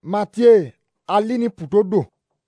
Mathieu alini putodo.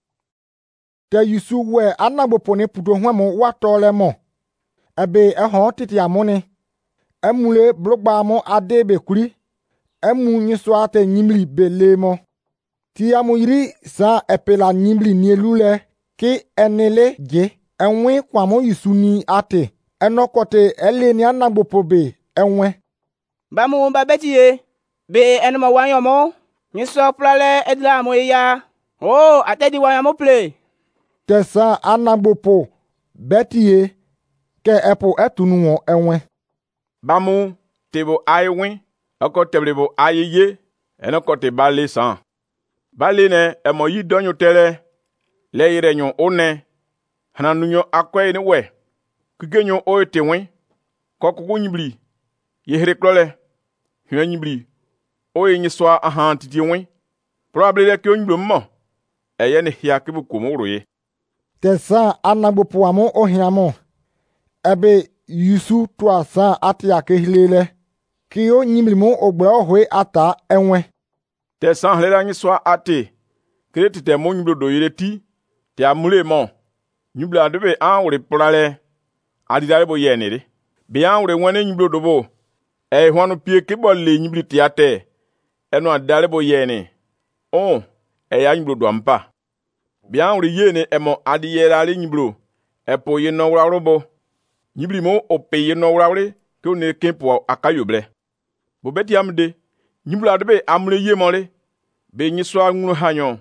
Te Yusu we anagbopo puto hwemo watole mo. Ebe ehon titi amone. Emule blogba mo ade be kuri. Emu nyiso ate nyimli bele mo. Ti amuyiri sa epela nyimli nielule ki enele je. Enwe kwa mo Yusu ni ate. Enokote ele ni anagbopo be enwe. Bamu babetiye. Be enoma wanyomo. Nyiso plale edla mo ya. Oh, atedi wanyomo ple. Tesa anagbopo betiye ke epo etunu enwe. Bamu tebo aiwen. Oko teblebo ayeye. Enokote bale san. Bale ne emo yi donyo tele. Le yire nyon one. Hananunyo akwe ni we. Kugenyo oe tewen. Kokugu nyibli. Yehere klole. Hyen nyibli. Oe nyiswa ahan titi wen. Probable ke onyiblo mo. Eye ne hia kebu komoro ye. Tesa anagbopo amo ohiamo. Ebe Yusu twa sa ati akehilele. Ki o nyimli mo ogbe ohwe ata enwe. Tesa hlela nyiswa ate. Kreti te mo nyiblo do yire ti. Te amule mo. Nyiblo adebe anwure plale. Adidare bo yenere. Be anwure wane nyiblo dobo. Hwanu pie kebo le nyibli ti ate. Eno adidare bo yene. Oh, ya nyiblo do ampa. Be anwure yene emo adiyerare nyiblo. Epo ye no wura robo. Nyibli mo ope ye no wura wure. Ke o ne kempo akayoble. Bo beti amde. Nyiblo adebe amule ye mole. Be nyiswa ngunu hanyon.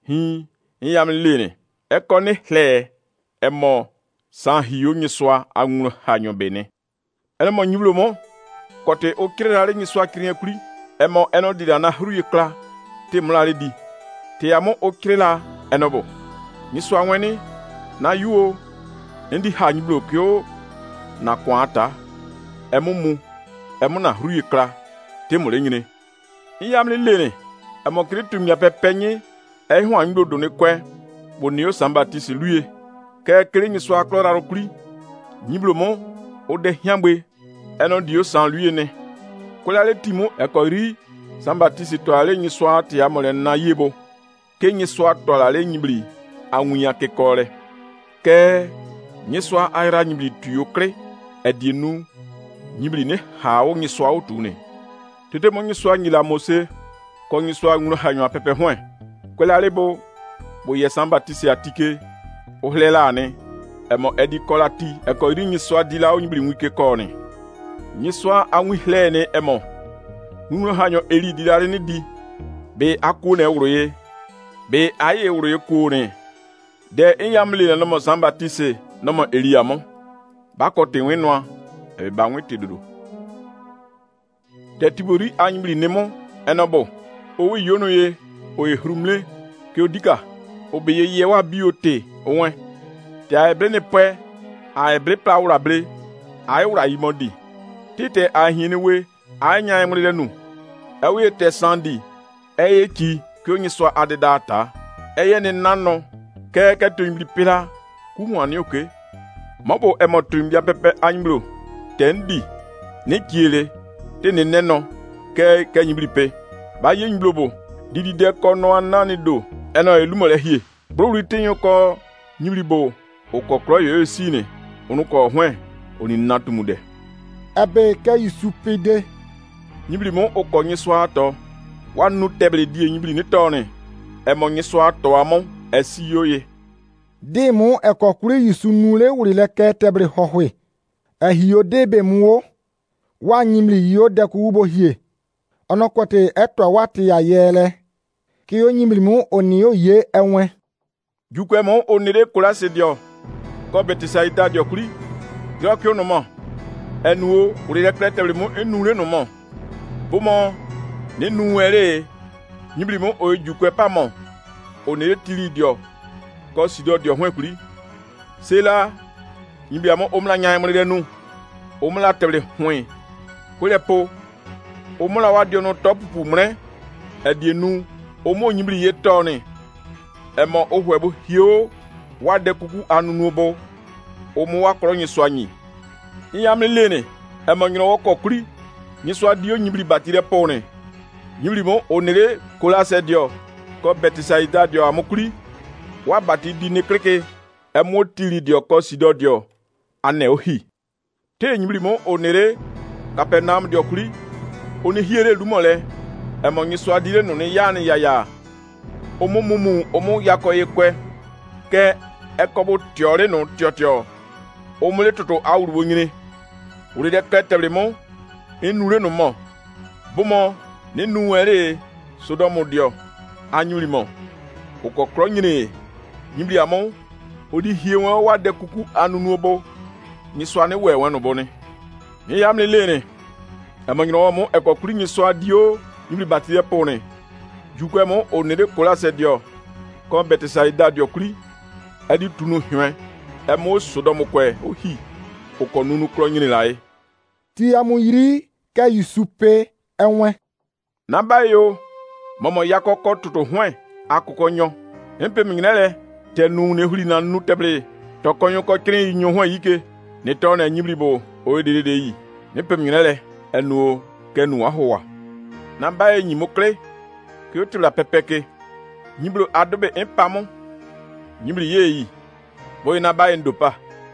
Yam lene. Ekone hle. Emo san hiyo nyiswa ngunu hanyon bene. Emo nyiblo mo. Kote o kirelare nyiswa kirien kuri. Emo eno dida na huru yekla. Te mulale di. Te amo o kirela enobo. Nyiswa weni. Na yuo. Ndi ha nyiblo kyo. Na kwanta. Emo mu. Emo na huru yekla. Te mule nyine. Yam lene. Emo kiritum ya pepenye. Hwa nyiblo do ne kwe. Bonio sambatisi luye. Ke kiri nyiswa klora rokuri. Nyiblo mo. O de hiambe. Eno dio san luye ne. Kolale timo ekori. Sambatisi to ale nyiswa ti amole na yebo. Ke nyiswa to ale nyibli. Awunya ke kore. Ke nyiswa aira nyibli tuyo kre. Edienu. Nyibli ne hao nyiswa otune. Tete mo nyiswa nyila mose. Ko nyiswa ngunu hanyo apepe hwen. Kolale bo. Bo ye sambatisi atike. Ohlela ne. Emo edi kolati. Ekori nyiswa dila o nyibli mwike kone. Nyiswa anwi hlene emo. Ngunu hanyo eri dilare ni di. Be akune uroye. Be aye uroye kone. De inyamli na nomo sambatise. Nomo eri amo. Bakote wenwa. Ebe bangwe tedodo. Te tibori anyibli nemo. Enobo. Owe yono ye. Oye hrumle. Ke odika. Obeye yewa biote. Owen. Te aebre ne pwe. Aebre pla ura bre. Ae ura imodi. Tite ahinewe. Anya emrele nu. Ewe te sandi. Eye ki. Ke onyiswa adedata. Eye ne nano. Ke tuimbli pila. Kuhwani oke. Mabo emo tuimbia pepe anyiblo. Tendi. Ne kiele. Te ne neno. Ke nyimbli pe. Ba ye nyiblo bo. Didi de kono anani do. Eno elumole hie. Bro ritenyo ko nyibli bo. Oko kro yo sine. Onu ko hwen. Oni natumude. Ebe ke Yusu pide. Nyibli mo oko nyiswa to. Wanu teble die nyibli ni tone. Emo nyiswa to amo. Esi yoye. Di mo ekokuri Yusu nule urile ke tebre hohwe. Hiyo debe muo. Wa nyimli yo deku ubo hie. Onokote eto wati ya yele. Ki yo nyimli mo oniyo ye enwe. Jukwe mo onire kula se dio. Ko betisaita dio kuri. Dio kyo no mo. Enuo urile kleteble mo enure no mo. Bomo. Ne nuwere. Nyibli mo o jukwe pa mo. Onire tili dio. Ko sido dio hwen kuri. Sela. Nyibli amo omla nyaay mo le nu. Omla teble hwen. Kule po. Omla wa dio no topupu mre. Edienu. Omo nyibli ye tone. Emo ohwebu hio. Wade kuku anunubo. Omo wakro nyiswa nyi. Inyamle lene. Emo nyino woko kuri. Nyiswa dio nyibli batire pone. Nyibli mo onere kola se dio. ko Betisaida dio amukuri wa bati di ne kreke emo tiri dio ko sido dio ane ohi te nyibri mo onere Kapernaum dio kuri oni hiere lumole emo nyiso adire no ne ya ne yaya omo mumu omo yako yekwe ke ekobo tiore no tiotio omule toto awuru nyine uri de ketebre mo enure no mo bomo ne nuere Sodomu dio anyuri mo ukokro nyine nyibri amo odi hie won wa de kuku anunu obo nyiso ane wewe no bone ni yamle lene amanyino mo ekokuri nyiso adio nyibri batie pone jukwe mo onere kola se dio ko Betisaida dio kuri adi tunu hwe emo Sodomu kwe ohi ukonunu kro nyine lae ti amuyiri ka yusupe enwe na bayo momo yakoko tutu hwe akụkọ nyo empe mingnele tenu ne huli na nu teble to konyo ko krin nyo hwe yike ne to na nyibribo o de yi ne pe mingnele enu kenu ahowa na baye nyimokre ke otula pepeke nyibro adobe empamo nyibri yeyi boy na baye ndopa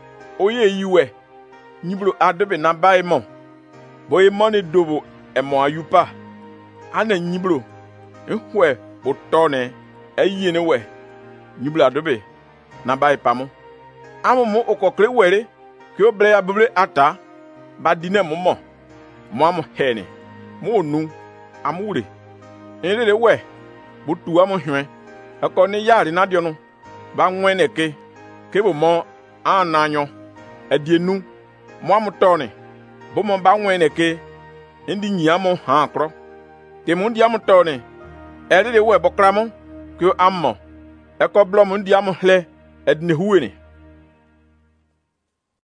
o yeyi we nyibro adobe na baye mo boy money dobo emo ayupa ana nyibro ehwe botone eyine we nyibla dobe na bai pamo amumu okokre were ki obre ya bubre ata badine mumo mo am hene mo nu amure erere we botu am hwe akoni yari na dio no ba nweneke kebo mo ananyo adienu mo am tone bo mo ba nweneke ndi nyiamo ha akro te mo ndi am tone erere we bokramo ki ammo eko blom ndi am hle edne huweni